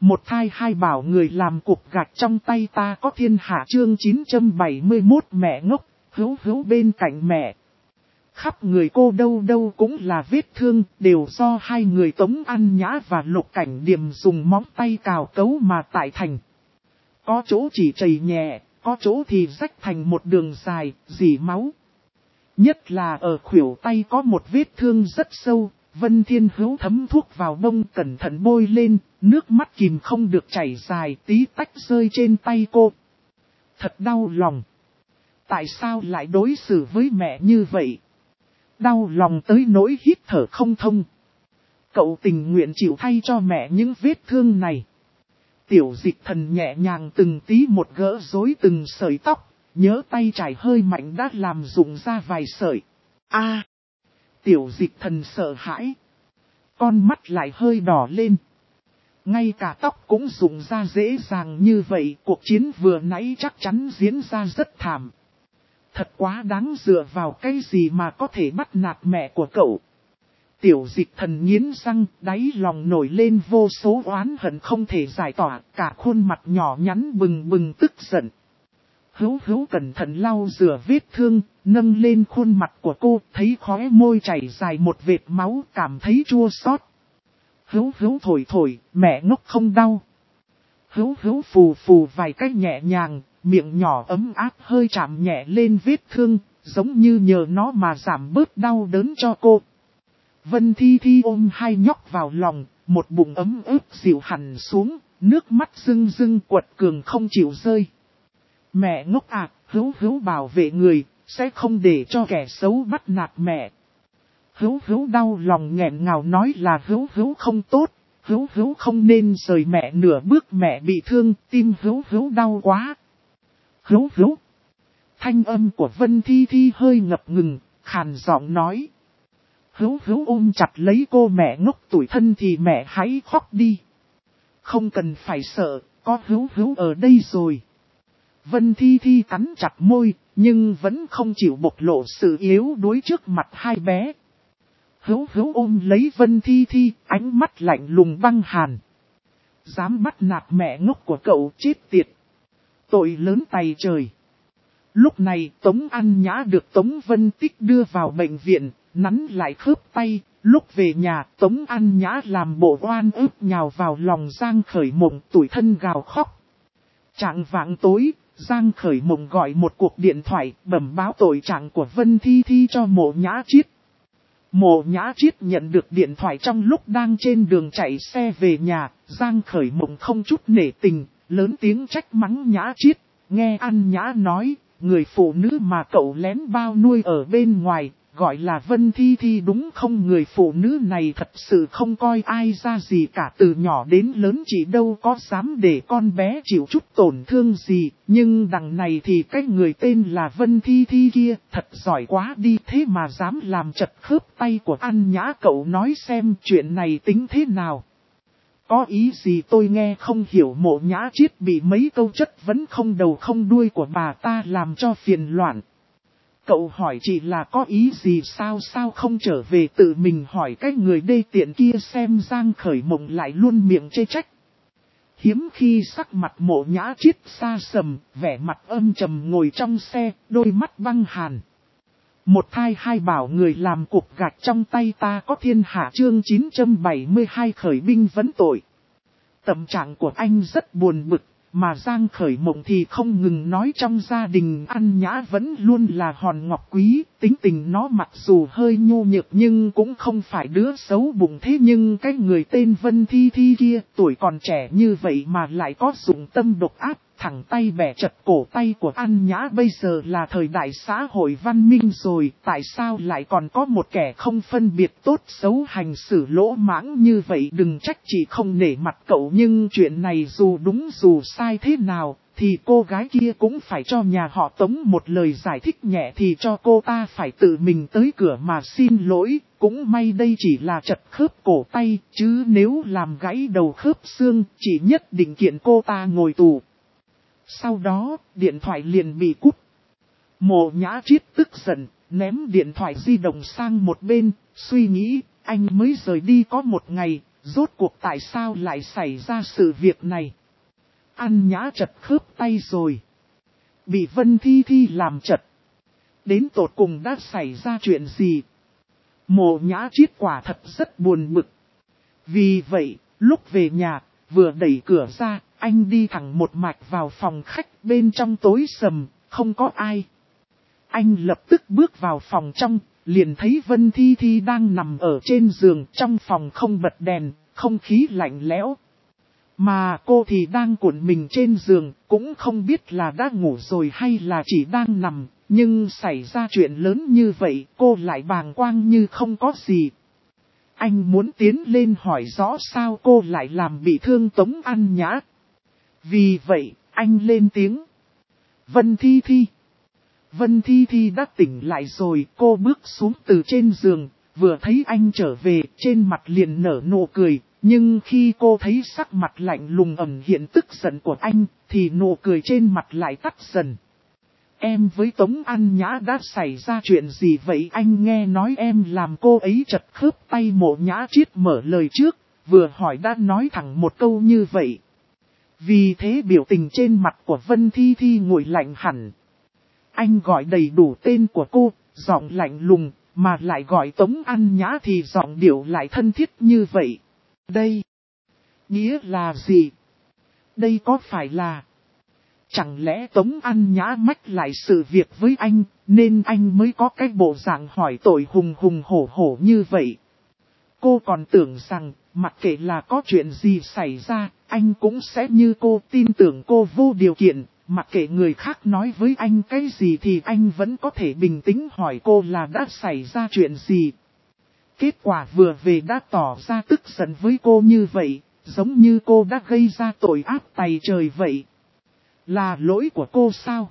Một thai hai bảo người làm cục gạch trong tay ta có thiên hạ chương 971 mẹ ngốc, hữu bên cạnh mẹ. Khắp người cô đâu đâu cũng là vết thương, đều do hai người Tống An Nhã và Lục Cảnh Điềm dùng móng tay cào cấu mà tại thành. Có chỗ chỉ chảy nhẹ, có chỗ thì rách thành một đường dài, rỉ máu. Nhất là ở khuỷu tay có một vết thương rất sâu, Vân Thiên Hữu thấm thuốc vào bông cẩn thận bôi lên, nước mắt kìm không được chảy dài tí tách rơi trên tay cô. Thật đau lòng. Tại sao lại đối xử với mẹ như vậy? Đau lòng tới nỗi hít thở không thông. Cậu tình nguyện chịu thay cho mẹ những vết thương này. Tiểu Dịch Thần nhẹ nhàng từng tí một gỡ rối từng sợi tóc, nhớ tay chải hơi mạnh đã làm rụng ra vài sợi. Tiểu Dịch Thần sợ hãi. Con mắt lại hơi đỏ lên. Ngay cả tóc cũng rụng ra dễ dàng như vậy, cuộc chiến vừa nãy chắc chắn diễn ra rất thảm. Thật quá đáng, dựa vào cái gì mà có thể bắt nạt mẹ của cậu. Tiểu Dịch Thần nghiến răng, đáy lòng nổi lên vô số oán hận không thể giải tỏa, cả khuôn mặt nhỏ nhắn bừng bừng tức giận. Hữu cẩn thận lau rửa vết thương, nâng lên khuôn mặt của cô, thấy khóe môi chảy dài một vệt máu, cảm thấy chua xót. Hữu thổi, mẹ ngốc không đau. Hữu phù vài cách nhẹ nhàng, miệng nhỏ ấm áp hơi chạm nhẹ lên vết thương, giống như nhờ nó mà giảm bớt đau đớn cho cô. Vân Thi ôm hai nhóc vào lòng, một bụng ấm ướt dịu hẳn xuống, nước mắt rưng quật cường không chịu rơi. Mẹ ngốc à, Hữu bảo vệ người, sẽ không để cho kẻ xấu bắt nạt mẹ. Hữu đau lòng nghẹn ngào nói là Hữu không tốt, Hữu không nên rời mẹ nửa bước, mẹ bị thương, tim Hữu đau quá. Hữu. Thanh âm của Vân Thi hơi ngập ngừng, khàn giọng nói. Hữu ôm chặt lấy cô, mẹ ngốc tủi thân thì mẹ hãy khóc đi. Không cần phải sợ, có Hữu ở đây rồi. Vân Thi cắn chặt môi, nhưng vẫn không chịu bộc lộ sự yếu đuối trước mặt hai bé. Hữu ôm lấy Vân Thi, ánh mắt lạnh lùng băng hàn. Dám bắt nạt mẹ ngốc của cậu, chết tiệt. Tội lớn tày trời. Lúc này Tống An Nhã được Tống Vân Tích đưa vào bệnh viện, nắn lại khớp tay. Lúc về nhà, Tống An Nhã làm bộ oan ức nhào vào lòng Giang Khởi Mộng, tủi thân gào khóc. Trạng vạng tối, Giang Khởi Mộng gọi một cuộc điện thoại, bẩm báo tội trạng của Vân Thi cho Mộ Nhã Chiết. Mộ Nhã Chiết nhận được điện thoại trong lúc đang trên đường chạy xe về nhà, Giang Khởi Mộng không chút nể tình, lớn tiếng trách mắng Nhã Chiết. Nghe An Nhã nói, người phụ nữ mà cậu lén bao nuôi ở bên ngoài, gọi là Vân Thi đúng không? Người phụ nữ này thật sự không coi ai ra gì cả, từ nhỏ đến lớn chỉ đâu có dám để con bé chịu chút tổn thương gì. Nhưng đằng này thì cái người tên là Vân Thi kia thật giỏi quá đi, thế mà dám làm chật khớp tay của An Nhã. Cậu nói xem chuyện này tính thế nào? Có ý gì tôi nghe không hiểu. Mộ Nhã Chiết bị mấy câu chất vấn không đầu không đuôi của bà ta làm cho phiền loạn. Cậu hỏi chị là có ý gì sao không trở về tự mình hỏi cái người đê tiện kia xem. Giang Khởi Mộng lại luôn miệng chê trách. Hiếm khi sắc mặt Mộ Nhã Chiết xa sầm, vẻ mặt âm trầm ngồi trong xe, đôi mắt băng hàn. Một thai hai bảo người làm cục gạch trong tay ta có thiên hạ chương 972 khởi binh vấn tội. Tâm trạng của anh rất buồn bực, mà Giang Khởi Mộng thì không ngừng nói trong gia đình An Nhã vẫn luôn là hòn ngọc quý, tính tình nó mặc dù hơi nhô nhược nhưng cũng không phải đứa xấu bụng. Thế nhưng cái người tên Vân Thi kia, tuổi còn trẻ như vậy mà lại có dụng tâm độc ác, thẳng tay bẻ chật cổ tay của An Nhã. Bây giờ là thời đại xã hội văn minh rồi, tại sao lại còn có một kẻ không phân biệt tốt xấu hành xử lỗ mãng như vậy? Đừng trách chị không nể mặt cậu, nhưng chuyện này dù đúng dù sai thế nào, thì cô gái kia cũng phải cho nhà họ Tống một lời giải thích nhẹ thì cho cô ta phải tự mình tới cửa mà xin lỗi. Cũng may đây chỉ là chật khớp cổ tay, chứ nếu làm gãy đầu khớp xương, chỉ nhất định kiện cô ta ngồi tù. Sau đó, điện thoại liền bị cút. Mộ Nhã Chiết tức giận, ném điện thoại di động sang một bên, suy nghĩ, anh mới rời đi có một ngày, Rốt cuộc tại sao lại xảy ra sự việc này? An Nhã chật khớp tay rồi. Bị Vân Thi Thi làm chật. Đến tột cùng đã xảy ra chuyện gì? Mộ Nhã Triết quả thật rất buồn bực. Vì vậy, lúc về nhà, vừa đẩy cửa ra, anh đi thẳng một mạch vào phòng khách, bên trong tối sầm, không có ai. Anh lập tức bước vào phòng trong, liền thấy Vân Thi Thi đang nằm ở trên giường, trong phòng không bật đèn, không khí lạnh lẽo. Mà cô thì đang cuộn mình trên giường, cũng không biết là đã ngủ rồi hay là chỉ đang nằm, nhưng xảy ra chuyện lớn như vậy, cô lại bàng quang như không có gì. Anh muốn tiến lên hỏi rõ sao cô lại làm bị thương Tống An Nhã. Vì vậy, anh lên tiếng. Vân Thi Thi. Vân Thi Thi đã tỉnh lại rồi, cô bước xuống từ trên giường, vừa thấy anh trở về, trên mặt liền nở nụ cười. Nhưng khi cô thấy sắc mặt lạnh lùng ẩn hiện tức giận của anh, thì nụ cười trên mặt lại tắt dần. Em với Tống An Nhã đã xảy ra chuyện gì vậy? Anh nghe nói em làm cô ấy chật khớp tay. Mộ Nhã Triết mở lời trước, vừa hỏi đã nói thẳng một câu như vậy. Vì thế biểu tình trên mặt của Vân Thi Thi nguội lạnh hẳn. Anh gọi đầy đủ tên của cô, giọng lạnh lùng, mà lại gọi Tống An Nhã thì giọng điệu lại thân thiết như vậy. Đây, nghĩa là gì? Đây có phải là... Chẳng lẽ Tống An Nhã mách lại sự việc với anh, nên anh mới có cái bộ dạng hỏi tội hùng hùng hổ hổ như vậy? Cô còn tưởng rằng, mặc kệ là có chuyện gì xảy ra, anh cũng sẽ như cô, tin tưởng cô vô điều kiện. Mặc kệ người khác nói với anh cái gì thì anh vẫn có thể bình tĩnh hỏi cô là đã xảy ra chuyện gì. Kết quả vừa về đã tỏ ra tức giận với cô như vậy, giống như cô đã gây ra tội ác tày trời vậy. Là lỗi của cô sao?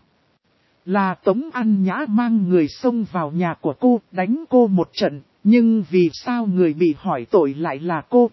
Là Tống An Nhã mang người xông vào nhà của cô, đánh cô một trận, nhưng vì sao người bị hỏi tội lại là cô?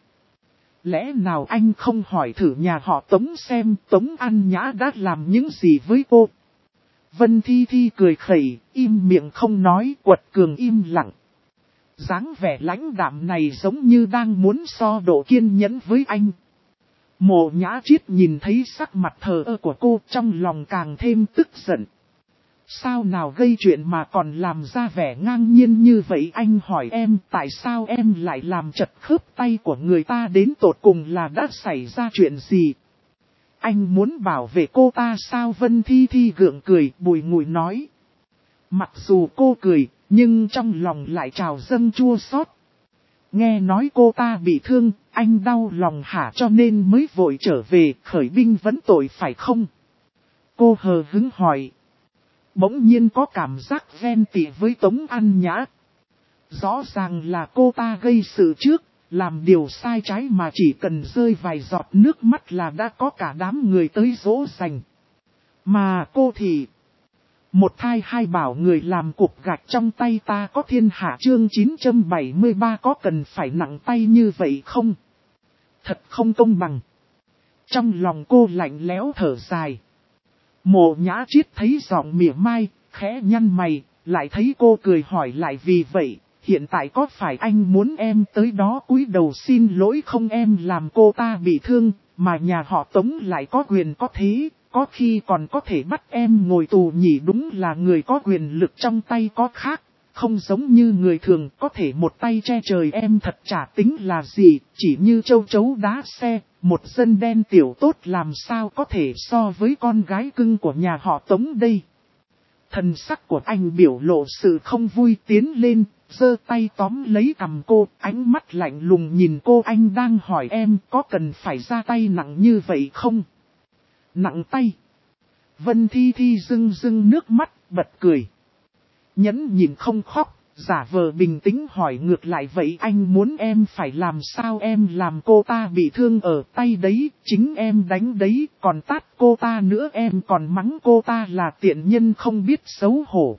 Lẽ nào anh không hỏi thử nhà họ Tống xem Tống An Nhã đã làm những gì với cô? Vân Thi Thi cười khẩy, im miệng không nói, quật cường im lặng. Dáng vẻ lãnh đạm này giống như đang muốn so độ kiên nhẫn với anh. Mộ Nhã Triết nhìn thấy sắc mặt thờ ơ của cô, trong lòng càng thêm tức giận. Sao nào gây chuyện mà còn làm ra vẻ ngang nhiên như vậy? Anh hỏi em tại sao em lại làm chật khớp tay của người ta, đến tột cùng là đã xảy ra chuyện gì? Anh muốn bảo vệ cô ta sao? Vân Thi Thi gượng cười, bùi ngùi nói. Mặc dù cô cười, nhưng trong lòng lại trào dâng chua xót. Nghe nói cô ta bị thương, anh đau lòng hả, cho nên mới vội trở về khởi binh vấn tội phải không? Cô hờ hứng hỏi. Bỗng nhiên có cảm giác ghen tị với Tống An Nhã. Rõ ràng là cô ta gây sự trước, làm điều sai trái mà chỉ cần rơi vài giọt nước mắt là đã có cả đám người tới dỗ dành. Mà cô thì... Một thai hai bảo người làm cục gạch trong tay ta có thiên hạ. Chương 973 có cần phải nặng tay như vậy không? Thật không công bằng. Trong lòng cô lạnh lẽo thở dài. Mộ Nhã Triết thấy giọng mỉa mai, khẽ nhăn mày, lại thấy cô cười hỏi lại. Vì vậy, hiện tại có phải anh muốn em tới đó cúi đầu xin lỗi không? Em làm cô ta bị thương, mà nhà họ Tống lại có quyền có thế, có khi còn có thể bắt em ngồi tù nhỉ? Đúng là người có quyền lực trong tay có khác, không giống như người thường có thể một tay che trời. Em thật chả tính là gì, chỉ như châu chấu đá xe. Một dân đen tiểu tốt làm sao có thể so với con gái cưng của nhà họ Tống đây? Thần sắc của anh biểu lộ sự không vui, tiến lên, giơ tay tóm lấy cằm cô, ánh mắt lạnh lùng nhìn cô. Anh đang hỏi em có cần phải ra tay nặng như vậy không? Nặng tay? Vân Thi Thi rưng rưng nước mắt, bật cười. Nhẫn nhịn không khóc, giả vờ bình tĩnh hỏi ngược lại. Vậy anh muốn em phải làm sao? Em làm cô ta bị thương ở tay đấy, chính em đánh đấy, còn tát cô ta nữa, em còn mắng cô ta là tiện nhân không biết xấu hổ.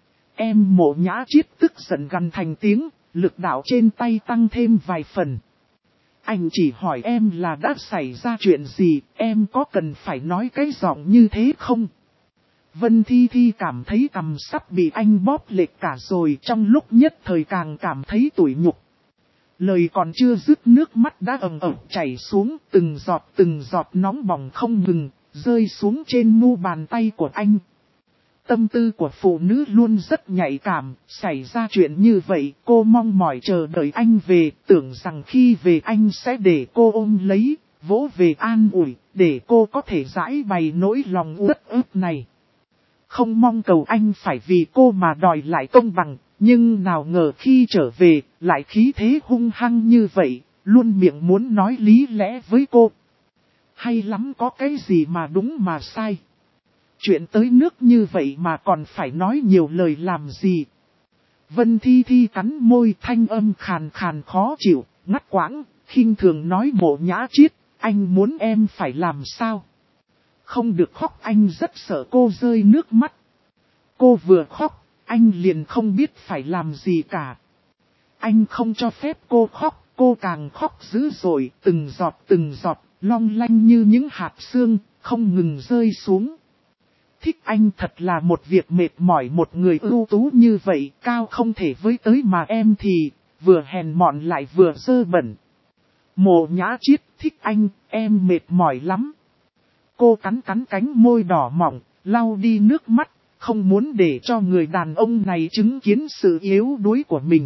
Em Mộ Nhã Triết tức giận gằn thành tiếng, lực đạo trên tay tăng thêm vài phần. Anh chỉ hỏi em là đã xảy ra chuyện gì, em có cần phải nói cái giọng như thế không? Vân Thi Thi cảm thấy cằm sắp bị anh bóp lệch cả rồi, trong lúc nhất thời càng cảm thấy tủi nhục. Lời còn chưa dứt nước mắt đã ầm ầm chảy xuống, từng giọt nóng bỏng không ngừng, rơi xuống trên mu bàn tay của anh. Tâm tư của phụ nữ luôn rất nhạy cảm, xảy ra chuyện như vậy cô mong mỏi chờ đợi anh về, tưởng rằng khi về anh sẽ để cô ôm lấy, vỗ về an ủi, để cô có thể giải bày nỗi lòng uất ức này. Không mong cầu anh phải vì cô mà đòi lại công bằng, nhưng nào ngờ khi trở về, lại khí thế hung hăng như vậy, luôn miệng muốn nói lý lẽ với cô. Hay lắm, có cái gì mà đúng mà sai. Chuyện tới nước như vậy mà còn phải nói nhiều lời làm gì. Vân Thi Thi cắn môi, thanh âm khàn khàn khó chịu, ngắt quãng, khinh thường nói Mộ Nhã Chiết, anh muốn em phải làm sao? Không được khóc, anh rất sợ cô rơi nước mắt. Cô vừa khóc, anh liền không biết phải làm gì cả. Anh không cho phép cô khóc, cô càng khóc dữ dội, từng giọt, long lanh như những hạt sương, không ngừng rơi xuống. Thích anh thật là một việc mệt mỏi, một người ưu tú như vậy, cao không thể với tới mà em thì, vừa hèn mọn lại vừa dơ bẩn. Mộ Nhã Chiết, thích anh, em mệt mỏi lắm. Cô cắn cánh môi đỏ mỏng, lau đi nước mắt, không muốn để cho người đàn ông này chứng kiến sự yếu đuối của mình.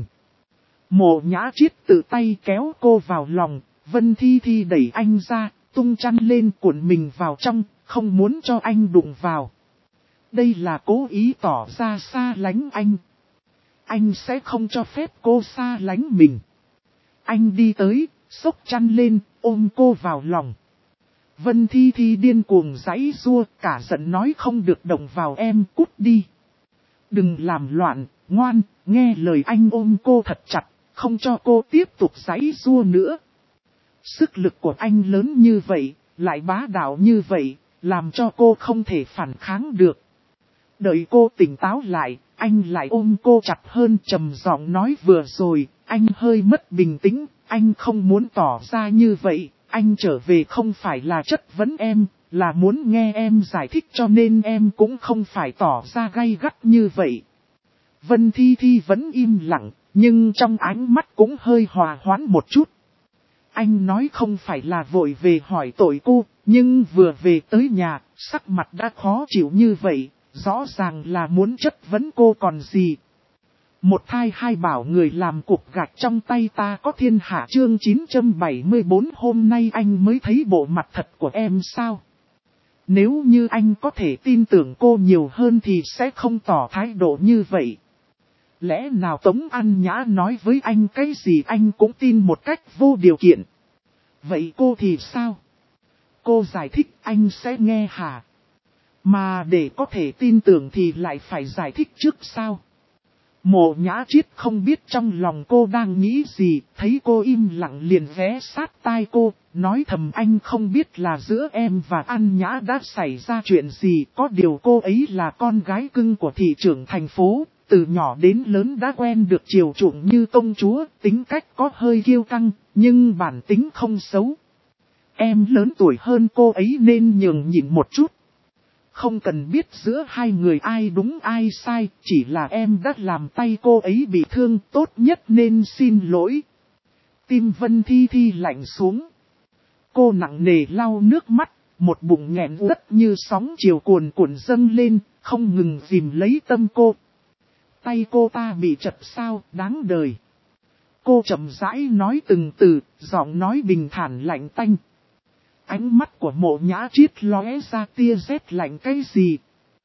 Mộ Nhã Chiết tự tay kéo cô vào lòng, Vân Thi Thi đẩy anh ra, tung chăn lên cuộn mình vào trong, không muốn cho anh đụng vào. Đây là cố ý tỏ ra xa lánh anh. Anh sẽ không cho phép cô xa lánh mình. Anh đi tới, xốc chăn lên, ôm cô vào lòng. Vân Thi Thi điên cuồng giãy giụa, cả giận nói không được động vào em, cút đi. Đừng làm loạn, ngoan, nghe lời anh, ôm cô thật chặt, không cho cô tiếp tục giãy giụa nữa. Sức lực của anh lớn như vậy, lại bá đạo như vậy, làm cho cô không thể phản kháng được. Đợi cô tỉnh táo lại, anh lại ôm cô chặt hơn, trầm giọng nói vừa rồi, anh hơi mất bình tĩnh, anh không muốn tỏ ra như vậy, anh trở về không phải là chất vấn em, là muốn nghe em giải thích cho nên em cũng không phải tỏ ra gay gắt như vậy. Vân Thi Thi vẫn im lặng, nhưng trong ánh mắt cũng hơi hòa hoãn một chút. Anh nói không phải là vội về hỏi tội cô, nhưng vừa về tới nhà, sắc mặt đã khó chịu như vậy. Rõ ràng là muốn chất vấn cô còn gì. Một thai hai bảo người làm cục gạch trong tay ta có thiên hạ, chương 974. Hôm nay anh mới thấy bộ mặt thật của em sao? Nếu như anh có thể tin tưởng cô nhiều hơn thì sẽ không tỏ thái độ như vậy. Lẽ nào Tống An Nhã nói với anh cái gì anh cũng tin một cách vô điều kiện? Vậy cô thì sao? Cô giải thích anh sẽ nghe hả? Mà để có thể tin tưởng thì lại phải giải thích trước sao? Mộ Nhã Chiết không biết trong lòng cô đang nghĩ gì, thấy cô im lặng liền ghé sát tai cô, nói thầm anh không biết là giữa em và An Nhã đã xảy ra chuyện gì, có điều cô ấy là con gái cưng của thị trưởng thành phố, từ nhỏ đến lớn đã quen được chiều chuộng như công chúa, tính cách có hơi kiêu căng, nhưng bản tính không xấu. Em lớn tuổi hơn cô ấy nên nhường nhịn một chút. Không cần biết giữa hai người ai đúng ai sai, chỉ là em đã làm tay cô ấy bị thương, tốt nhất nên xin lỗi. Tim Vân Thi Thi lạnh xuống. Cô nặng nề lau nước mắt, một bụng nghẹn uất như sóng chiều cuồn cuộn dâng lên, không ngừng dìm lấy tâm cô. Tay cô ta bị chật sao, đáng đời. Cô chậm rãi nói từng từ, giọng nói bình thản lạnh tanh. Ánh mắt của Mộ Nhã Chiết lóe ra tia rét lạnh cái gì?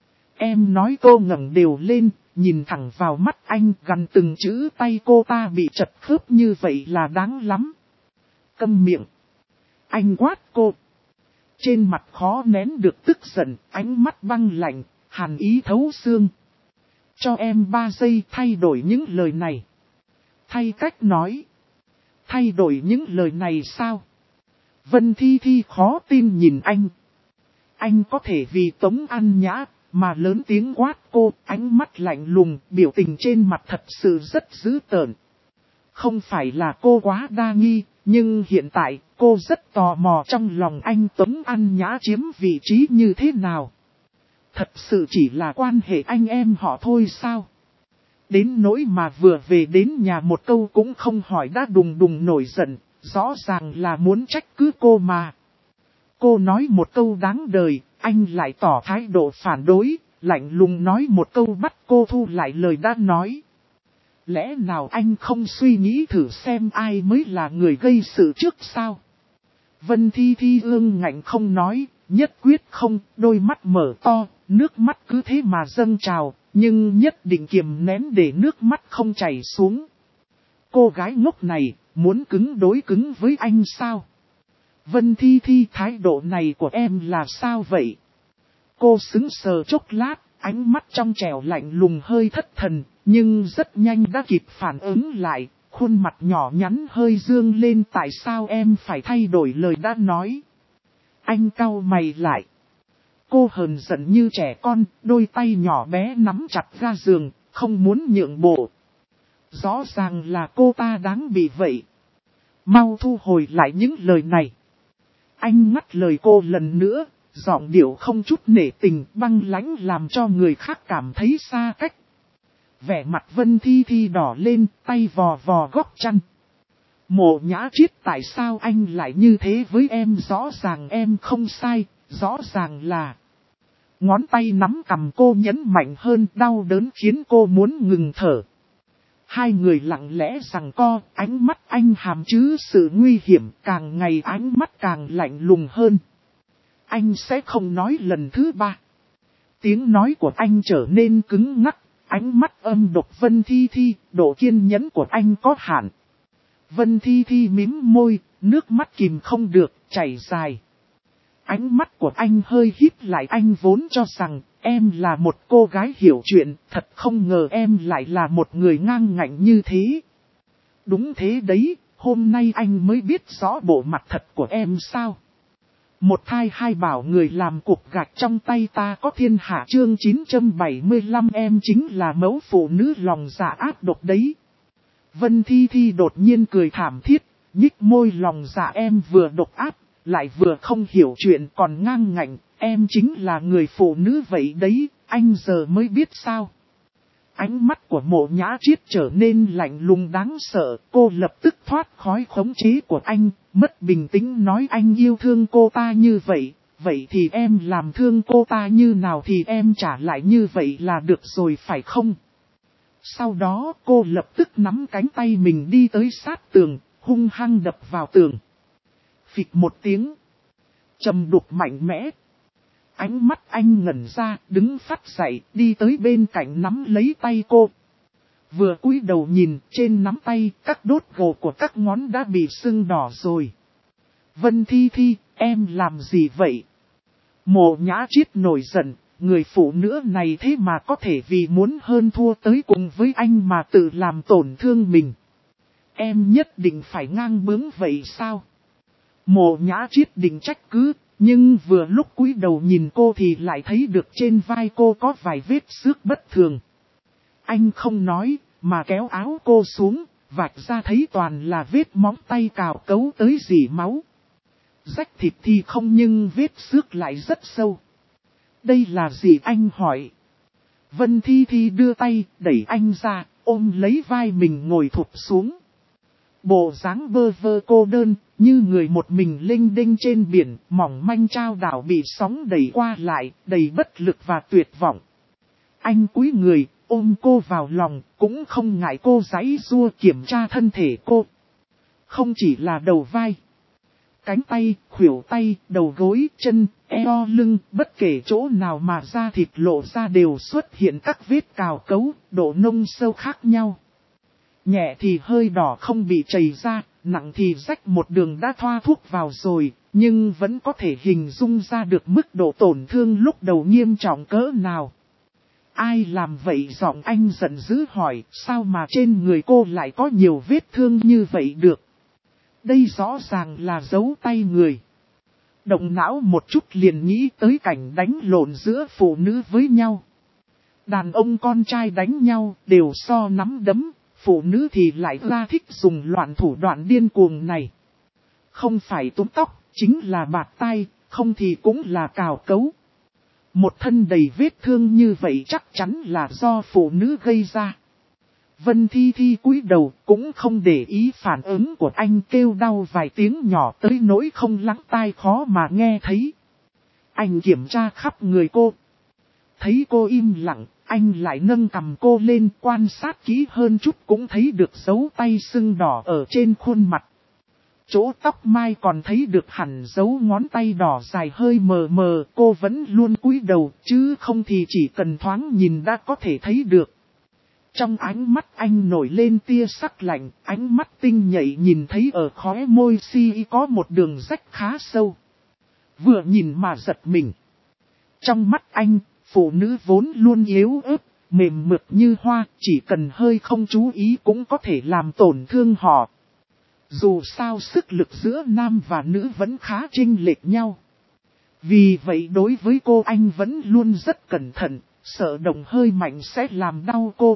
Em nói. Cô ngẩng đều lên, nhìn thẳng vào mắt anh, gần từng chữ tay cô ta bị chật khớp như vậy là đáng lắm. Câm miệng. Anh quát cô. Trên mặt khó nén được tức giận, ánh mắt băng lạnh, hàn ý thấu xương. Cho em 3 giây thay đổi những lời này. Thay cách nói. Thay đổi những lời này sao? Vân Thi Thi khó tin nhìn anh. Anh có thể vì Tống An Nhã mà lớn tiếng quát cô, ánh mắt lạnh lùng, biểu tình trên mặt thật sự rất dữ tợn. Không phải là cô quá đa nghi, nhưng hiện tại cô rất tò mò trong lòng anh Tống An Nhã chiếm vị trí như thế nào. Thật sự chỉ là quan hệ anh em họ thôi sao? Đến nỗi mà vừa về đến nhà một câu cũng không hỏi đã đùng đùng nổi giận, rõ ràng là muốn trách cứ cô mà. Cô nói một câu đáng đời, anh lại tỏ thái độ phản đối, lạnh lùng nói một câu bắt cô thu lại lời đã nói. Lẽ nào anh không suy nghĩ thử xem ai mới là người gây sự trước sao? Vân Thi Thi ương ngạnh không nói, nhất quyết không, đôi mắt mở to, nước mắt cứ thế mà dâng trào, nhưng nhất định kiềm nén để nước mắt không chảy xuống. Cô gái ngốc này, muốn đối cứng với anh sao? Vân Thi Thi, thái độ này của em là sao vậy? Cô sững sờ chốc lát, ánh mắt trong trẻo lạnh lùng hơi thất thần, nhưng rất nhanh đã kịp phản ứng lại, khuôn mặt nhỏ nhắn hơi dương lên. Tại sao em phải thay đổi lời đã nói? Anh cau mày lại. Cô hờn giận như trẻ con, đôi tay nhỏ bé nắm chặt ga giường, không muốn nhượng bộ. Rõ ràng là cô ta đáng bị vậy. Mau thu hồi lại những lời này. Anh ngắt lời cô lần nữa, giọng điệu không chút nể tình, băng lãnh làm cho người khác cảm thấy xa cách. Vẻ mặt Vân Thi Thi đỏ lên, tay vò vò góc chăn. Mộ Nhã Triết, tại sao anh lại như thế với em? Rõ ràng em không sai, rõ ràng là... Ngón tay nắm cằm cô nhấn mạnh hơn, đau đớn khiến cô muốn ngừng thở. Hai người lặng lẽ giằng co, ánh mắt anh hàm chứa sự nguy hiểm, càng ngày ánh mắt càng lạnh lùng hơn. Anh sẽ không nói lần thứ ba. Tiếng nói của anh trở nên cứng ngắc, ánh mắt âm độc. Vân Thi Thi, độ kiên nhẫn của anh có hạn. Vân Thi Thi mím môi, nước mắt kìm không được, chảy dài. Ánh mắt của anh hơi híp lại, anh vốn cho rằng em là một cô gái hiểu chuyện, thật không ngờ em lại là một người ngang ngạnh như thế. Đúng thế đấy, hôm nay anh mới biết rõ bộ mặt thật của em sao. Một thai hai bảo người làm cục gạch trong tay ta có thiên hạ. Chương 975, em chính là mẫu phụ nữ lòng dạ ác độc đấy. Vân Thi Thi đột nhiên cười thảm thiết, nhích môi. Lòng dạ em vừa độc ác, lại vừa không hiểu chuyện, còn ngang ngạnh, em chính là người phụ nữ vậy đấy, anh giờ mới biết sao. Ánh mắt của Mộ Nhã Triết trở nên lạnh lùng đáng sợ, cô lập tức thoát khỏi khống chế của anh, mất bình tĩnh nói anh yêu thương cô ta như vậy, vậy thì em làm thương cô ta như nào thì em trả lại như vậy là được rồi phải không? Sau đó cô lập tức nắm cánh tay mình đi tới sát tường, hung hăng đập vào tường. Phịch một tiếng, trầm đục mạnh mẽ. Ánh mắt anh ngẩn ra, đứng phắt dậy, đi tới bên cạnh nắm lấy tay cô. Vừa cúi đầu nhìn, trên nắm tay, các đốt gồ của các ngón đã bị sưng đỏ rồi. Vân Thi Thi, em làm gì vậy? Mộ Nhã Triết nổi giận, người phụ nữ này thế mà có thể vì muốn hơn thua tới cùng với anh mà tự làm tổn thương mình. Em nhất định phải ngang bướng vậy sao? Mộ Nhã Triết định trách cứ, nhưng vừa lúc cúi đầu nhìn cô thì lại thấy được trên vai cô có vài vết xước bất thường. Anh không nói, mà kéo áo cô xuống, vạch ra thấy toàn là vết móng tay cào cấu tới rỉ máu. Rách thịt thì không nhưng vết xước lại rất sâu. Đây là gì anh hỏi? Vân Thi Thi đưa tay, đẩy anh ra, ôm lấy vai mình ngồi thụp xuống. Bộ dáng bơ vơ cô đơn, như người một mình lênh đênh trên biển, mỏng manh trao đảo bị sóng đẩy qua lại, đầy bất lực và tuyệt vọng. Anh cúi người, ôm cô vào lòng, cũng không ngại cô giãy giụa kiểm tra thân thể cô. Không chỉ là đầu vai, cánh tay, khuỷu tay, đầu gối, chân, eo, lưng, bất kể chỗ nào mà da thịt lộ ra đều xuất hiện các vết cào cấu, độ nông sâu khác nhau. Nhẹ thì hơi đỏ không bị chảy ra, nặng thì rách một đường đã thoa thuốc vào rồi, nhưng vẫn có thể hình dung ra được mức độ tổn thương lúc đầu nghiêm trọng cỡ nào. Ai làm vậy? Giọng anh giận dữ hỏi, sao mà trên người cô lại có nhiều vết thương như vậy được? Đây rõ ràng là dấu tay người. Động não một chút liền nghĩ tới cảnh đánh lộn giữa phụ nữ với nhau. Đàn ông con trai đánh nhau đều so nắm đấm, phụ nữ thì lại ra thích dùng loạn thủ đoạn điên cuồng này. Không phải túm tóc, chính là bạt tay, không thì cũng là cào cấu. Một thân đầy vết thương như vậy chắc chắn là do phụ nữ gây ra. Vân Thi Thi cúi đầu cũng không để ý phản ứng của anh, kêu đau vài tiếng nhỏ tới nỗi không lắng tai khó mà nghe thấy. Anh kiểm tra khắp người cô. Thấy cô im lặng, anh lại nâng cằm cô lên quan sát kỹ hơn chút cũng thấy được dấu tay sưng đỏ ở trên khuôn mặt. Chỗ tóc mai còn thấy được hẳn dấu ngón tay đỏ dài hơi mờ mờ, cô vẫn luôn cúi đầu chứ không thì chỉ cần thoáng nhìn đã có thể thấy được. Trong ánh mắt anh nổi lên tia sắc lạnh, ánh mắt tinh nhạy nhìn thấy ở khóe môi si có một đường rách khá sâu. Vừa nhìn mà giật mình. Trong mắt anh, phụ nữ vốn luôn yếu ớt, mềm mượt như hoa, chỉ cần hơi không chú ý cũng có thể làm tổn thương họ. Dù sao sức lực giữa nam và nữ vẫn khá chênh lệch nhau. Vì vậy đối với cô anh vẫn luôn rất cẩn thận, sợ động hơi mạnh sẽ làm đau cô.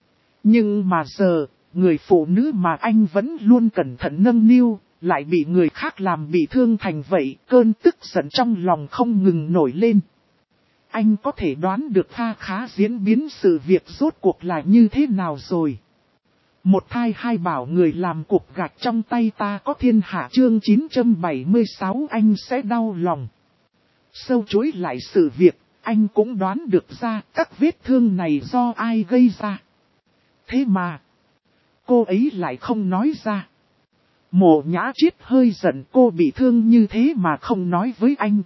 Nhưng mà giờ, người phụ nữ mà anh vẫn luôn cẩn thận nâng niu, lại bị người khác làm bị thương thành vậy, cơn tức giận trong lòng không ngừng nổi lên. Anh có thể đoán được kha khá diễn biến sự việc rốt cuộc là như thế nào rồi. Một thai hai bảo người làm cục gạch trong tay ta có thiên hạ chương 976 anh sẽ đau lòng. Sâu chuối lại sự việc, anh cũng đoán được ra các vết thương này do ai gây ra. Thế mà, cô ấy lại không nói ra. Mộ Nhã Triết hơi giận cô bị thương như thế mà không nói với anh.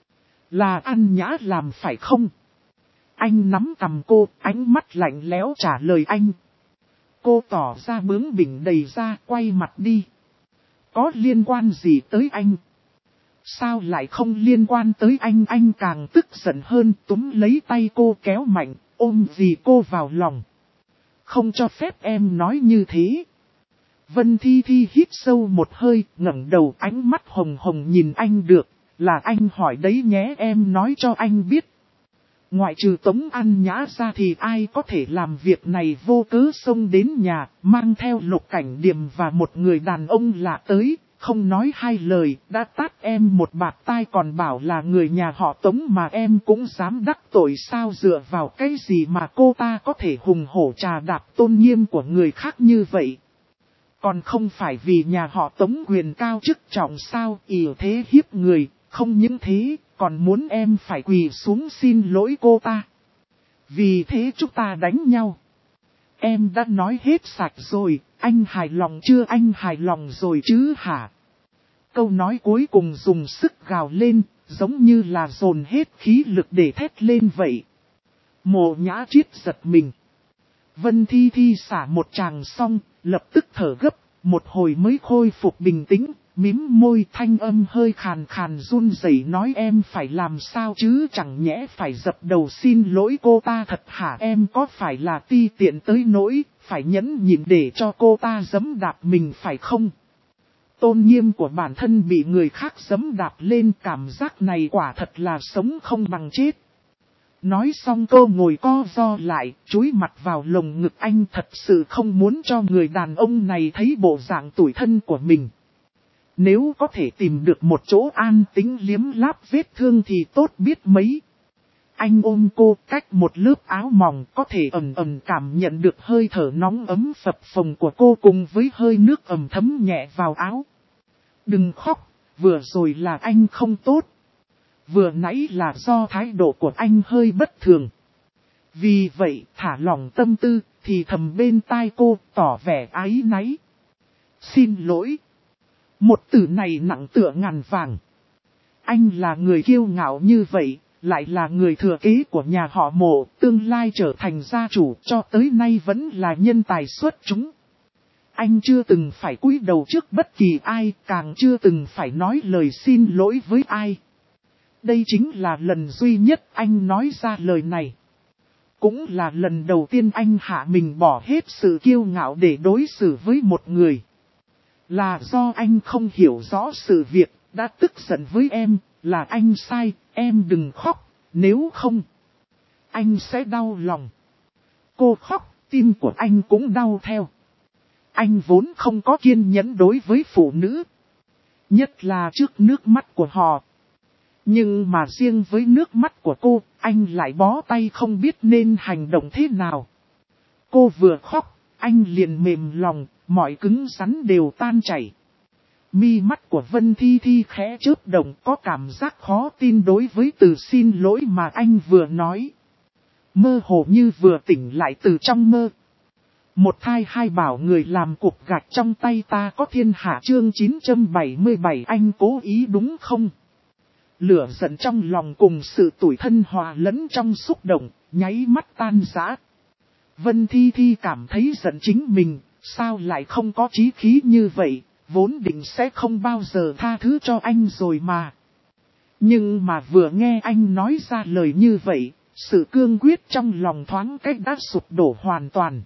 Là An Nhã làm phải không? Anh nắm cầm cô, ánh mắt lạnh lẽo trả lời anh. Cô tỏ ra bướng bỉnh đầy ra, quay mặt đi. Có liên quan gì tới anh? Sao lại không liên quan tới anh càng tức giận hơn, túm lấy tay cô kéo mạnh, ôm dì cô vào lòng. Không cho phép em nói như thế. Vân Thi Thi hít sâu một hơi, ngẩng đầu ánh mắt hồng hồng nhìn anh được, là anh hỏi đấy nhé, em nói cho anh biết. Ngoại trừ Tống An Nhã ra thì ai có thể làm việc này vô cớ xông đến nhà, mang theo Lục Cảnh Điềm và một người đàn ông lạ tới, không nói hai lời, đã tát em một bạt tai còn bảo là người nhà họ Tống mà em cũng dám đắc tội sao, dựa vào cái gì mà cô ta có thể hùng hổ trà đạp tôn nghiêm của người khác như vậy. Còn không phải vì nhà họ Tống quyền cao chức trọng sao, ỷ thế hiếp người, không những thế, còn muốn em phải quỳ xuống xin lỗi cô ta. Vì thế chúng ta đánh nhau. Em đã nói hết sạch rồi, anh hài lòng chưa, anh hài lòng rồi chứ hả? Câu nói cuối cùng dùng sức gào lên, giống như là dồn hết khí lực để thét lên vậy. Mộ Nhã Triết giật mình. Vân Thi Thi xả một tràng xong, lập tức thở gấp, một hồi mới khôi phục bình tĩnh, mím môi thanh âm hơi khàn khàn run rẩy nói em phải làm sao chứ, chẳng nhẽ phải dập đầu xin lỗi cô ta thật hả, em có phải là ti tiện tới nỗi, phải nhẫn nhịn để cho cô ta giẫm đạp mình phải không? Tôn nghiêm của bản thân bị người khác giẫm đạp lên, cảm giác này quả thật là sống không bằng chết. Nói xong cô ngồi co ro lại, chúi mặt vào lồng ngực anh, thật sự không muốn cho người đàn ông này thấy bộ dạng tủi thân của mình. Nếu có thể tìm được một chỗ an tĩnh liếm láp vết thương thì tốt biết mấy. Anh ôm cô cách một lớp áo mỏng, có thể ẩn ẩn cảm nhận được hơi thở nóng ấm phập phồng của cô cùng với hơi nước ẩm thấm nhẹ vào áo. Đừng khóc, vừa rồi là anh không tốt. Vừa nãy là do thái độ của anh hơi bất thường. Vì vậy thả lỏng tâm tư thì thầm bên tai cô tỏ vẻ áy náy. Xin lỗi. Một từ này nặng tựa ngàn vàng. Anh là người kiêu ngạo như vậy, lại là người thừa kế của nhà họ Mộ, tương lai trở thành gia chủ, cho tới nay vẫn là nhân tài xuất chúng. Anh chưa từng phải cúi đầu trước bất kỳ ai, càng chưa từng phải nói lời xin lỗi với ai. Đây chính là lần duy nhất anh nói ra lời này. Cũng là lần đầu tiên anh hạ mình bỏ hết sự kiêu ngạo để đối xử với một người. Là do anh không hiểu rõ sự việc, đã tức giận với em, là anh sai, em đừng khóc, nếu không, anh sẽ đau lòng. Cô khóc, tim của anh cũng đau theo. Anh vốn không có kiên nhẫn đối với phụ nữ, nhất là trước nước mắt của họ. Nhưng mà riêng với nước mắt của cô, anh lại bó tay không biết nên hành động thế nào. Cô vừa khóc, anh liền mềm lòng, mọi cứng rắn đều tan chảy. Mi mắt của Vân Thi Thi khẽ chớp động, có cảm giác khó tin đối với từ xin lỗi mà anh vừa nói. Mơ hồ như vừa tỉnh lại từ trong mơ. Một thai hai bảo người làm cục gạch trong tay ta có thiên hạ chương 977 anh cố ý đúng không? Lửa giận trong lòng cùng sự tủi thân hòa lẫn trong xúc động, nháy mắt tan rã. Vân Thi Thi cảm thấy giận chính mình, sao lại không có chí khí như vậy, vốn định sẽ không bao giờ tha thứ cho anh rồi mà. Nhưng mà vừa nghe anh nói ra lời như vậy, sự cương quyết trong lòng thoáng cách đã sụp đổ hoàn toàn.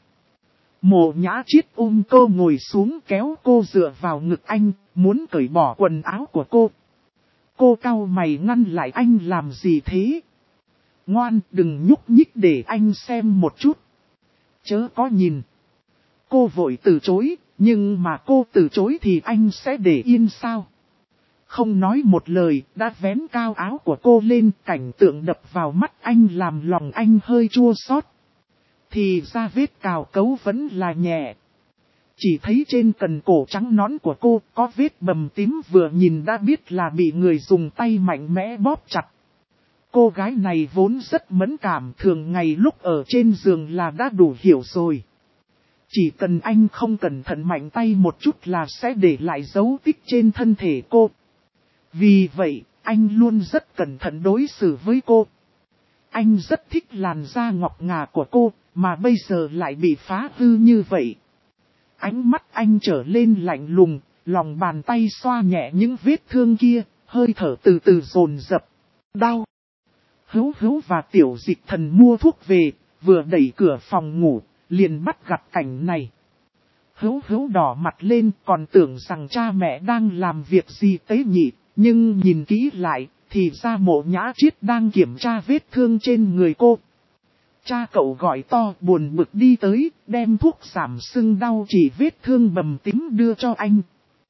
Mộ Nhã Chiết cô ngồi xuống kéo cô dựa vào ngực anh, muốn cởi bỏ quần áo của cô. Cô cau mày ngăn lại anh làm gì thế? Ngoan, đừng nhúc nhích để anh xem một chút. Chớ có nhìn. Cô vội từ chối, nhưng mà cô từ chối thì anh sẽ để yên sao? Không nói một lời, đã vén cao áo của cô lên, cảnh tượng đập vào mắt anh làm lòng anh hơi chua xót. Thì ra vết cào cấu vẫn là nhẹ. Chỉ thấy trên cần cổ trắng nõn của cô có vết bầm tím vừa nhìn đã biết là bị người dùng tay mạnh mẽ bóp chặt. Cô gái này vốn rất mẫn cảm, thường ngày lúc ở trên giường là đã đủ hiểu rồi. Chỉ cần anh không cẩn thận mạnh tay một chút là sẽ để lại dấu tích trên thân thể cô. Vì vậy, anh luôn rất cẩn thận đối xử với cô. Anh rất thích làn da ngọc ngà của cô, mà bây giờ lại bị phá hư như vậy. Ánh mắt anh trở lên lạnh lùng, lòng bàn tay xoa nhẹ những vết thương kia, hơi thở từ từ dồn dập. Đau. Hữu Hữu và Tiểu Dịch Thần mua thuốc về, vừa đẩy cửa phòng ngủ, liền bắt gặp cảnh này. Hữu Hữu đỏ mặt lên, còn tưởng rằng cha mẹ đang làm việc gì tế nhị, nhưng nhìn kỹ lại, thì ra Mộ Nhã Chiết đang kiểm tra vết thương trên người cô. Cha cậu gọi to buồn bực đi tới, đem thuốc giảm sưng đau chỉ vết thương bầm tím đưa cho anh.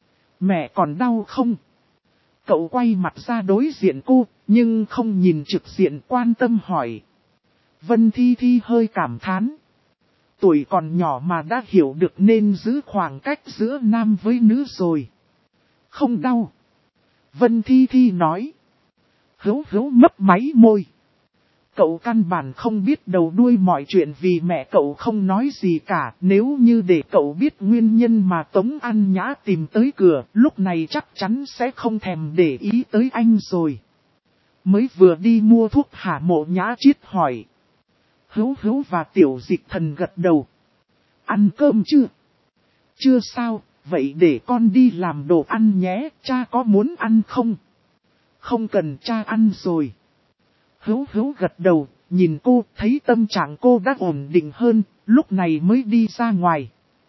Mẹ còn đau không? Cậu quay mặt ra đối diện cô, nhưng không nhìn trực diện quan tâm hỏi. Vân Thi Thi hơi cảm thán. Tuổi còn nhỏ mà đã hiểu được nên giữ khoảng cách giữa nam với nữ rồi. Không đau. Vân Thi Thi nói. Hữu Hữu mấp máy môi. Cậu căn bản không biết đầu đuôi mọi chuyện vì mẹ cậu không nói gì cả. Nếu như để cậu biết nguyên nhân mà Tống An Nhã tìm tới cửa, lúc này chắc chắn sẽ không thèm để ý tới anh rồi. Mới vừa đi mua thuốc hả? Mộ Nhã Chiết hỏi. Hữu Hữu và Tiểu Dịch Thần gật đầu. Ăn cơm chưa? Chưa sao, vậy để con đi làm đồ ăn nhé, cha có muốn ăn không? Không cần, cha ăn rồi. Hữu Hữu gật đầu, nhìn cô, thấy tâm trạng cô đã ổn định hơn, lúc này mới đi ra ngoài.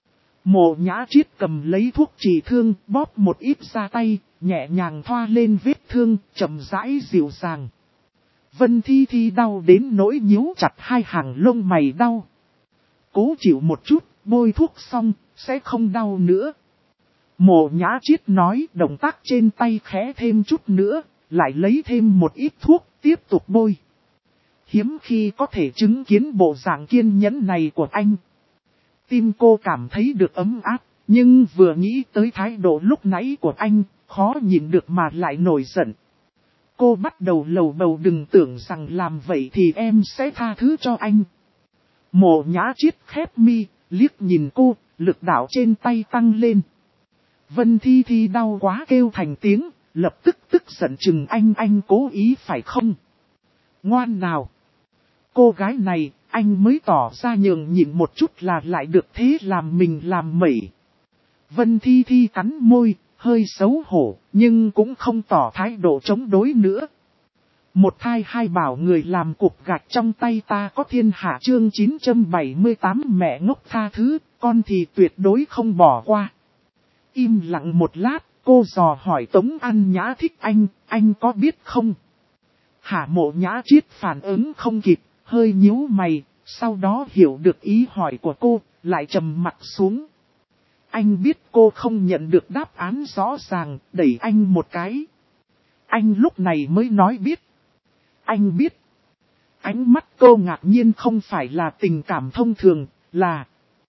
Mộ Nhã Chiết cầm lấy thuốc trị thương, bóp một ít ra tay, nhẹ nhàng thoa lên vết thương, chậm rãi dịu dàng. Vân Thi Thi đau đến nỗi nhíu chặt hai hàng lông mày đau. Cố chịu một chút, bôi thuốc xong, sẽ không đau nữa. Mộ Nhã Chiết nói, động tác trên tay khẽ thêm chút nữa, lại lấy thêm một ít thuốc, tiếp tục bôi. Hiếm khi có thể chứng kiến bộ dạng kiên nhẫn này của anh. Tim cô cảm thấy được ấm áp, nhưng vừa nghĩ tới thái độ lúc nãy của anh, khó nhịn được mà lại nổi giận. Cô bắt đầu lầu bầu đừng tưởng rằng làm vậy thì em sẽ tha thứ cho anh. Mộ Nhã Chiết khép mi, liếc nhìn cô, lực đạo trên tay tăng lên. Vân Thi Thi đau quá kêu thành tiếng, lập tức tức giận chừng anh cố ý phải không? Ngoan nào! Cô gái này, anh mới tỏ ra nhường nhịn một chút là lại được thế làm mình làm mẩy. Vân Thi Thi cắn môi, hơi xấu hổ, nhưng cũng không tỏ thái độ chống đối nữa. Một thai hai bảo người làm cục gạch trong tay ta có thiên hạ chương 978 mẹ ngốc tha thứ, con thì tuyệt đối không bỏ qua. Im lặng một lát, cô dò hỏi Tống An Nhã thích anh có biết không? Hả? Mộ Nhã Chiết phản ứng không kịp, hơi nhíu mày, sau đó hiểu được ý hỏi của cô, lại trầm mặt xuống. Anh biết cô không nhận được đáp án rõ ràng, đẩy anh một cái. Anh lúc này mới nói biết. Anh biết. Ánh mắt cô ngạc nhiên không phải là tình cảm thông thường, là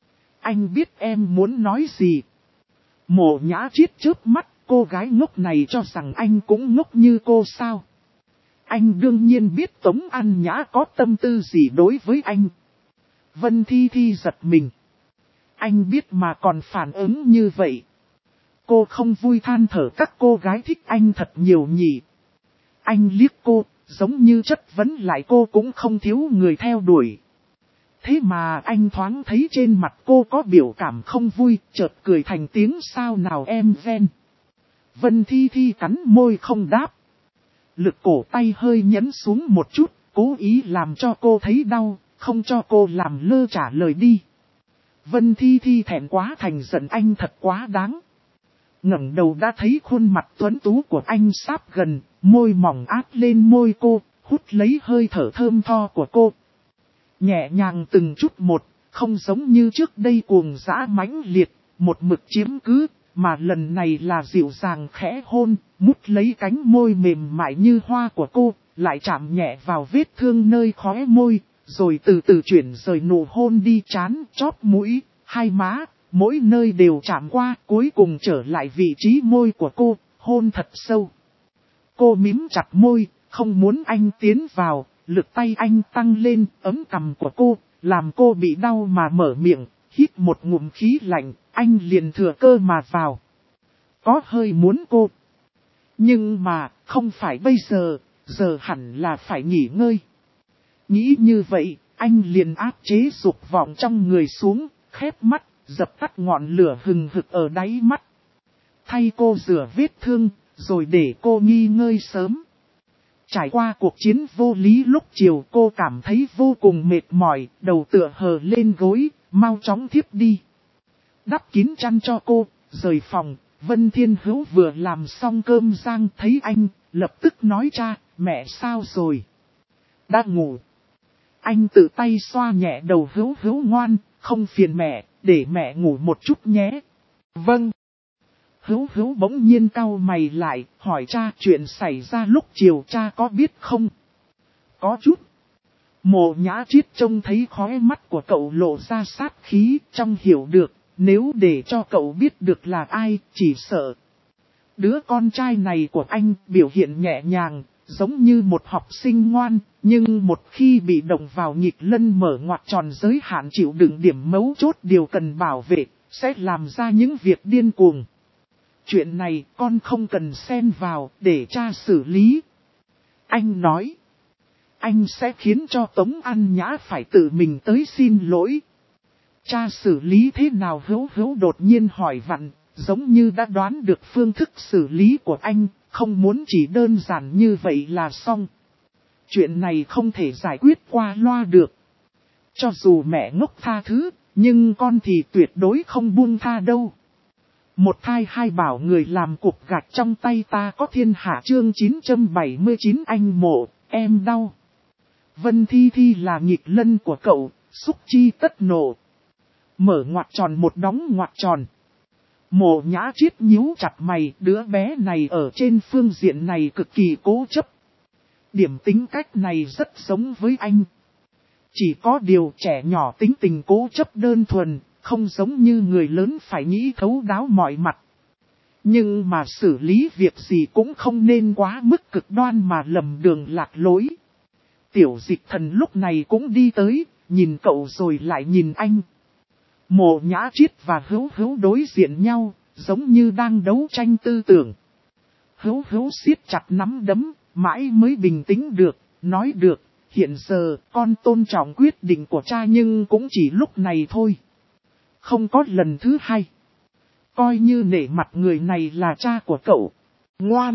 Anh biết em muốn nói gì. Mộ Nhã Triết chớp mắt, cô gái ngốc này cho rằng anh cũng ngốc như cô sao? Anh đương nhiên biết Tống An Nhã có tâm tư gì đối với anh. Vân Thi Thi giật mình. Anh biết mà còn phản ứng như vậy. Cô không vui than thở các cô gái thích anh thật nhiều nhỉ. Anh liếc cô, giống như chất vấn lại cô cũng không thiếu người theo đuổi. Thế mà anh thoáng thấy trên mặt cô có biểu cảm không vui, chợt cười thành tiếng sao nào em ven. Vân Thi Thi cắn môi không đáp. Lực cổ tay hơi nhấn xuống một chút, cố ý làm cho cô thấy đau, không cho cô làm lơ trả lời đi. Vân Thi Thi thẹn quá thành giận anh thật quá đáng. Ngẩng đầu đã thấy khuôn mặt tuấn tú của anh sắp gần, môi mỏng áp lên môi cô, hút lấy hơi thở thơm tho của cô. Nhẹ nhàng từng chút một, không giống như trước đây cuồng dã mãnh liệt, một mực chiếm cứ, mà lần này là dịu dàng khẽ hôn, mút lấy cánh môi mềm mại như hoa của cô, lại chạm nhẹ vào vết thương nơi khóe môi, rồi từ từ chuyển rời nụ hôn đi trán, chóp mũi, hai má, mỗi nơi đều chạm qua, cuối cùng trở lại vị trí môi của cô, hôn thật sâu. Cô mím chặt môi, không muốn anh tiến vào, lực tay anh tăng lên, ấm cằm của cô, làm cô bị đau mà mở miệng, hít một ngụm khí lạnh, anh liền thừa cơ mà vào. Có hơi muốn cô. Nhưng mà, không phải bây giờ, giờ hẳn là phải nghỉ ngơi. Nghĩ như vậy, anh liền áp chế dục vọng trong người xuống, khép mắt, dập tắt ngọn lửa hừng hực ở đáy mắt. Thay cô rửa vết thương, rồi để cô nghỉ ngơi sớm. Trải qua cuộc chiến vô lý lúc chiều cô cảm thấy vô cùng mệt mỏi, đầu tựa hờ lên gối, mau chóng thiếp đi. Đắp kín chăn cho cô, rời phòng, Vân Thiên Hữu vừa làm xong cơm rang thấy anh, lập tức nói cha, mẹ sao rồi? Đã ngủ. Anh tự tay xoa nhẹ đầu Hữu Hữu ngoan, không phiền mẹ, để mẹ ngủ một chút nhé. Vâng. Hữu Hữu bỗng nhiên cau mày lại, hỏi cha chuyện xảy ra lúc chiều cha có biết không? Có chút. Mộ Nhã Triết trông thấy khóe mắt của cậu lộ ra sát khí, trong hiểu được, nếu để cho cậu biết được là ai, chỉ sợ. Đứa con trai này của anh biểu hiện nhẹ nhàng, giống như một học sinh ngoan, nhưng một khi bị động vào nghịch lân mở ngoặt tròn giới hạn chịu đựng điểm mấu chốt điều cần bảo vệ, sẽ làm ra những việc điên cuồng. Chuyện này con không cần xen vào để cha xử lý. Anh nói. Anh sẽ khiến cho Tống An Nhã phải tự mình tới xin lỗi. Cha xử lý thế nào? Hữu Hữu đột nhiên hỏi vặn, giống như đã đoán được phương thức xử lý của anh, không muốn chỉ đơn giản như vậy là xong. Chuyện này không thể giải quyết qua loa được. Cho dù mẹ ngốc tha thứ, nhưng con thì tuyệt đối không buông tha đâu. Một thai hai bảo người làm cục gạch trong tay ta có thiên hạ chương 979 anh mộ, em đau. Vân Thi Thi là nghịch lân của cậu, xúc chi tất nộ. Mở ngoặt tròn một đóng ngoặt tròn. Mộ Nhã Triết nhíu chặt mày, đứa bé này ở trên phương diện này cực kỳ cố chấp. Điểm tính cách này rất giống với anh. Chỉ có điều trẻ nhỏ tính tình cố chấp đơn thuần, không giống như người lớn phải nghĩ thấu đáo mọi mặt. Nhưng mà xử lý việc gì cũng không nên quá mức cực đoan mà lầm đường lạc lối. Tiểu Dịch Thần lúc này cũng đi tới, nhìn cậu rồi lại nhìn anh. Mộ Nhã Triết và Hữu Hữu đối diện nhau, giống như đang đấu tranh tư tưởng. Hữu Hữu siết chặt nắm đấm, mãi mới bình tĩnh được, nói được, hiện giờ con tôn trọng quyết định của cha nhưng cũng chỉ lúc này thôi. Không có lần thứ hai. Coi như nể mặt người này là cha của cậu. Ngoan.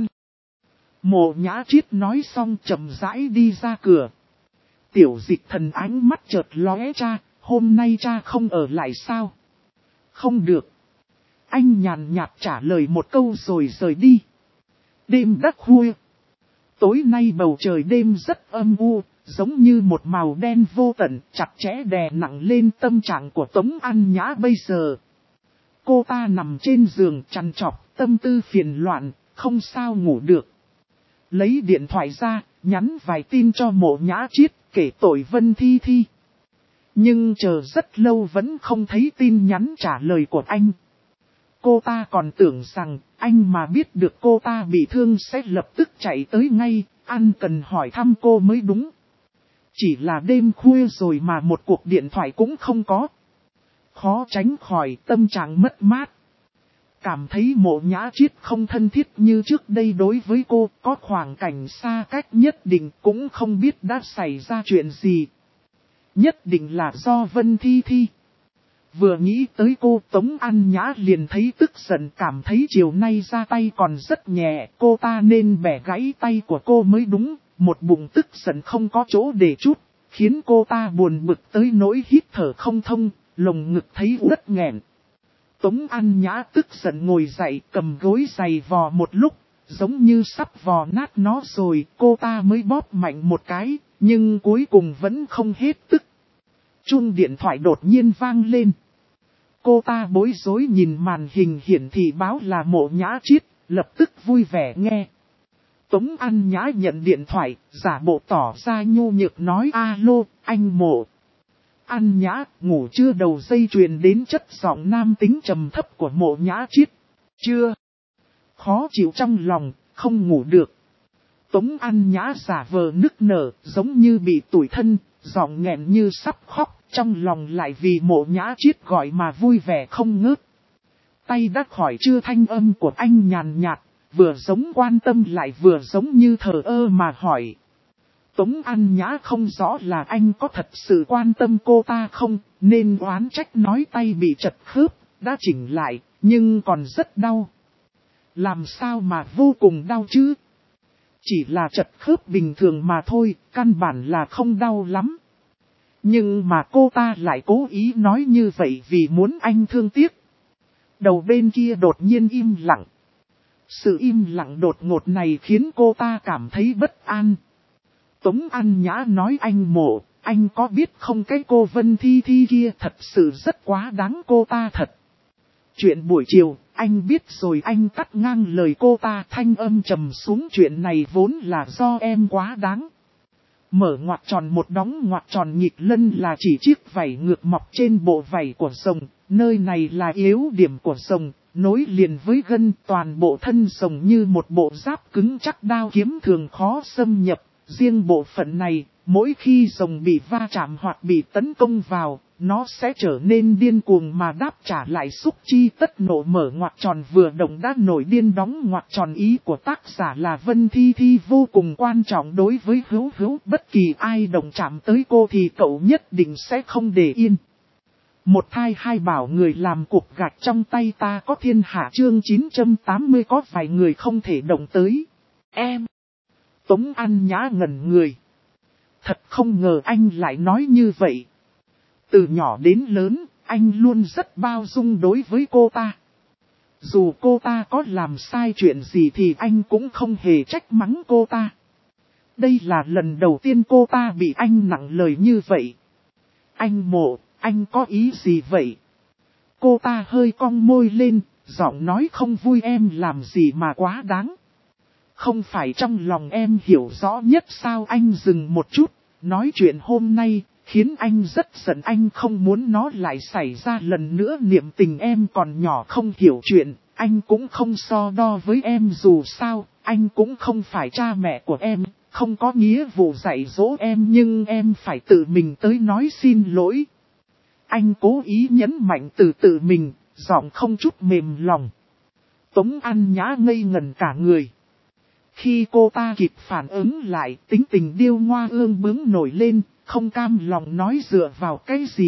Mộ Nhã Triết nói xong chậm rãi đi ra cửa. Tiểu Dịch Thần ánh mắt chợt lóe cha, hôm nay cha không ở lại sao? Không được. Anh nhàn nhạt trả lời một câu rồi rời đi. Đêm đã khuya. Tối nay bầu trời đêm rất âm u, giống như một màu đen vô tận, chặt chẽ đè nặng lên tâm trạng của Tống An Nhã bây giờ. Cô ta nằm trên giường trằn trọc, tâm tư phiền loạn, không sao ngủ được. Lấy điện thoại ra, nhắn vài tin cho Mộ Nhã Triết, kể tội Vân Thi Thi. Nhưng chờ rất lâu vẫn không thấy tin nhắn trả lời của anh. Cô ta còn tưởng rằng anh mà biết được cô ta bị thương sẽ lập tức chạy tới ngay, ăn cần hỏi thăm cô mới đúng. Chỉ là đêm khuya rồi mà một cuộc điện thoại cũng không có. Khó tránh khỏi tâm trạng mất mát. Cảm thấy Mộ Nhã Chiết không thân thiết như trước đây đối với cô, có khoảng cảnh xa cách nhất định, cũng không biết đã xảy ra chuyện gì. Nhất định là do Vân Thi Thi. Vừa nghĩ tới cô, Tống An Nhã liền thấy tức giận, cảm thấy chiều nay ra tay còn rất nhẹ, cô ta nên bẻ gãy tay của cô mới đúng, một bụng tức giận không có chỗ để trút, khiến cô ta buồn bực tới nỗi hít thở không thông, lồng ngực thấy uất nghẹn. Tống An Nhã tức giận ngồi dậy, cầm gối giày vò một lúc, giống như sắp vò nát nó rồi, cô ta mới bóp mạnh một cái, nhưng cuối cùng vẫn không hết tức. Chuông điện thoại đột nhiên vang lên. Cô ta bối rối nhìn màn hình hiển thị báo là Mộ Nhã Chiết, lập tức vui vẻ nghe. Tống An Nhã nhận điện thoại, giả bộ tỏ ra nhu nhược nói alo, anh Mộ. An Nhã, ngủ chưa? Đầu dây truyền đến chất giọng nam tính trầm thấp của Mộ Nhã Chiết. Chưa. Khó chịu trong lòng, không ngủ được. Tống An Nhã giả vờ nức nở, giống như bị tủi thân, giọng nghẹn như sắp khóc, trong lòng lại vì Mộ Nhã Chiết gọi mà vui vẻ không ngớt. Tay đã khỏi chưa, thanh âm của anh nhàn nhạt, vừa giống quan tâm lại vừa giống như thờ ơ mà hỏi. Tống An Nhã không rõ là anh có thật sự quan tâm cô ta không, nên oán trách nói tay bị chật khớp, đã chỉnh lại, nhưng còn rất đau. Làm sao mà vô cùng đau chứ? Chỉ là chật khớp bình thường mà thôi, căn bản là không đau lắm. Nhưng mà cô ta lại cố ý nói như vậy vì muốn anh thương tiếc. Đầu bên kia đột nhiên im lặng. Sự im lặng đột ngột này khiến cô ta cảm thấy bất an. Tống An Nhã nói anh Mộ, anh có biết không, cái cô Vân Thi Thi kia thật sự rất quá đáng, cô ta thật. Chuyện buổi chiều, anh biết rồi, anh cắt ngang lời cô ta, thanh âm trầm xuống, chuyện này vốn là do em quá đáng. Mở ngoặc tròn một đóng ngoặc tròn, nhịp lân là chỉ chiếc vảy ngược mọc trên bộ vảy của rồng, nơi này là yếu điểm của rồng, nối liền với gân, toàn bộ thân rồng như một bộ giáp cứng chắc, đao kiếm thường khó xâm nhập. Riêng bộ phận này, mỗi khi rồng bị va chạm hoặc bị tấn công vào, nó sẽ trở nên điên cuồng mà đáp trả lại, xúc chi tất nộ. Mở ngoặc tròn vừa động đã nổi điên, đóng ngoặc tròn. Ý của tác giả là Vân Thi Thi vô cùng quan trọng đối với Hữu Hữu, bất kỳ ai động chạm tới cô thì cậu nhất định sẽ không để yên. Một thai hai bảo người làm cục gạch trong tay ta có thiên hạ, chương 980 có vài người không thể động tới. Em. Tống An Nhã ngẩn người. Thật không ngờ anh lại nói như vậy. Từ nhỏ đến lớn, anh luôn rất bao dung đối với cô ta. Dù cô ta có làm sai chuyện gì thì anh cũng không hề trách mắng cô ta. Đây là lần đầu tiên cô ta bị anh nặng lời như vậy. Anh Mộ, anh có ý gì vậy? Cô ta hơi cong môi lên, giọng nói không vui. Em làm gì mà quá đáng? Không phải trong lòng em hiểu rõ nhất sao? Anh dừng một chút, nói chuyện hôm nay khiến anh rất giận, anh không muốn nó lại xảy ra lần nữa. Niệm tình em còn nhỏ không hiểu chuyện, anh cũng không so đo với em, dù sao, anh cũng không phải cha mẹ của em, không có nghĩa vụ dạy dỗ em, nhưng em phải tự mình tới nói xin lỗi. Anh cố ý nhấn mạnh từ tự mình, giọng không chút mềm lòng. Tống An Nhã ngây ngẩn cả người. Khi cô ta kịp phản ứng lại, tính tình điêu ngoa ương bướng nổi lên, không cam lòng nói dựa vào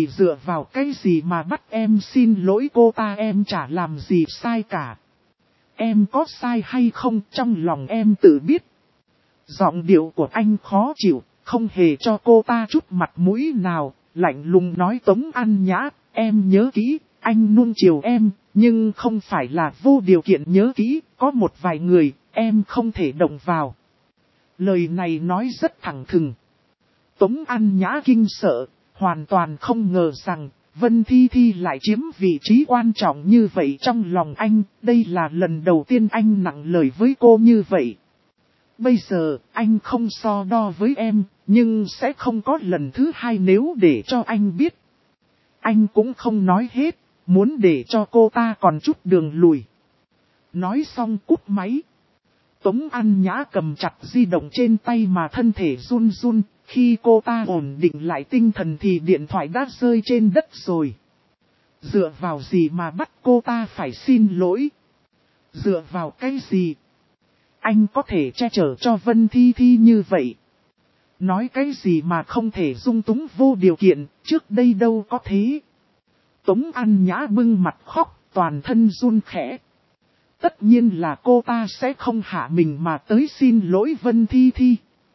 cái gì mà bắt em xin lỗi cô ta, em chả làm gì sai cả. Em có sai hay không trong lòng em tự biết. Giọng điệu của anh khó chịu, không hề cho cô ta chút mặt mũi nào, lạnh lùng nói Tống An Nhã, em nhớ kỹ, anh nuông chiều em, nhưng không phải là vô điều kiện nhớ kỹ, có một vài người, em không thể động vào. Lời này nói rất thẳng thừng. Tống An Nhã kinh sợ, hoàn toàn không ngờ rằng Vân Thi Thi lại chiếm vị trí quan trọng như vậy trong lòng anh. Đây là lần đầu tiên anh nặng lời với cô như vậy. Bây giờ, anh không so đo với em, nhưng sẽ không có lần thứ hai nếu để cho anh biết. Anh cũng không nói hết, muốn để cho cô ta còn chút đường lùi. Nói xong cúp máy. Tống An Nhã cầm chặt di động trên tay mà thân thể run run, khi cô ta ổn định lại tinh thần thì điện thoại đã rơi trên đất rồi. Dựa vào gì mà bắt cô ta phải xin lỗi? Dựa vào cái gì? Anh có thể che chở cho Vân Thi Thi như vậy? Nói cái gì mà không thể dung túng vô điều kiện, trước đây đâu có thế. Tống An Nhã bưng mặt khóc, toàn thân run khẽ. Tất nhiên là cô ta sẽ không hạ mình mà tới xin lỗi Vân Thi Thi.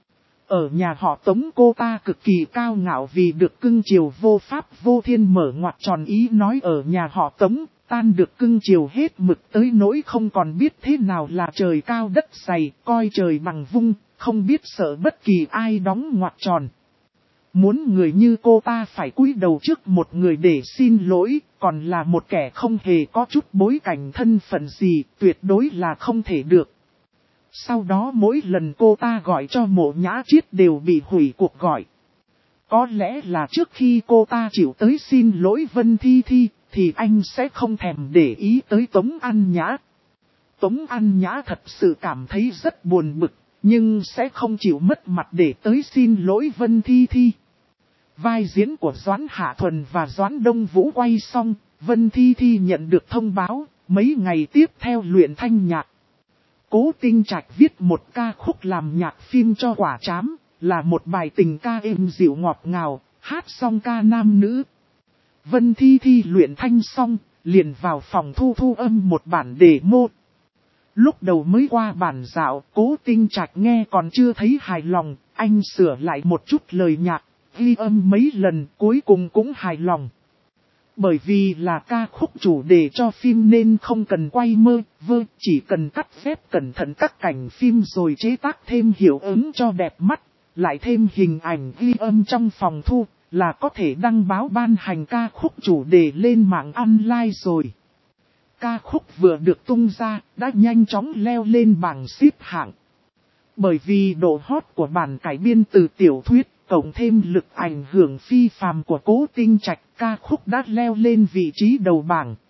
Ở nhà họ Tống cô ta cực kỳ cao ngạo vì được cưng chiều vô pháp vô thiên, mở ngoặt tròn ý nói ở nhà họ Tống, tan được cưng chiều hết mực tới nỗi không còn biết thế nào là trời cao đất dày, coi trời bằng vung, không biết sợ bất kỳ ai đóng ngoặt tròn. Muốn người như cô ta phải cúi đầu trước một người để xin lỗi, còn là một kẻ không hề có chút bối cảnh thân phận gì, tuyệt đối là không thể được. Sau đó mỗi lần cô ta gọi cho Mộ Nhã Chiết đều bị hủy cuộc gọi. Có lẽ là trước khi cô ta chịu tới xin lỗi Vân Thi Thi, thì anh sẽ không thèm để ý tới Tống An Nhã. Tống An Nhã thật sự cảm thấy rất buồn bực, nhưng sẽ không chịu mất mặt để tới xin lỗi Vân Thi Thi. Vai diễn của Doãn Hạ Thuần và Doãn Đông Vũ quay xong, Vân Thi Thi nhận được thông báo, mấy ngày tiếp theo luyện thanh nhạc. Cố Tinh Trạch viết một ca khúc làm nhạc phim cho Quả Trám, là một bài tình ca êm dịu ngọt ngào, hát xong ca nam nữ. Vân Thi Thi luyện thanh xong, liền vào phòng thu âm một bản demo. Lúc đầu mới qua bản dạo, Cố Tinh Trạch nghe còn chưa thấy hài lòng, anh sửa lại một chút lời nhạc, ghi âm mấy lần cuối cùng cũng hài lòng. Bởi vì là ca khúc chủ đề cho phim nên không cần quay mơ, chỉ cần cắt ghép cẩn thận các cảnh phim rồi chế tác thêm hiệu ứng cho đẹp mắt, lại thêm hình ảnh ghi âm trong phòng thu, là có thể đăng báo ban hành ca khúc chủ đề lên mạng online rồi. Ca khúc vừa được tung ra, đã nhanh chóng leo lên bảng xếp hạng. Bởi vì độ hot của bản cải biên từ tiểu thuyết, cộng thêm lực ảnh hưởng phi phàm của Cố Tinh Trạch, ca khúc đã leo lên vị trí đầu bảng.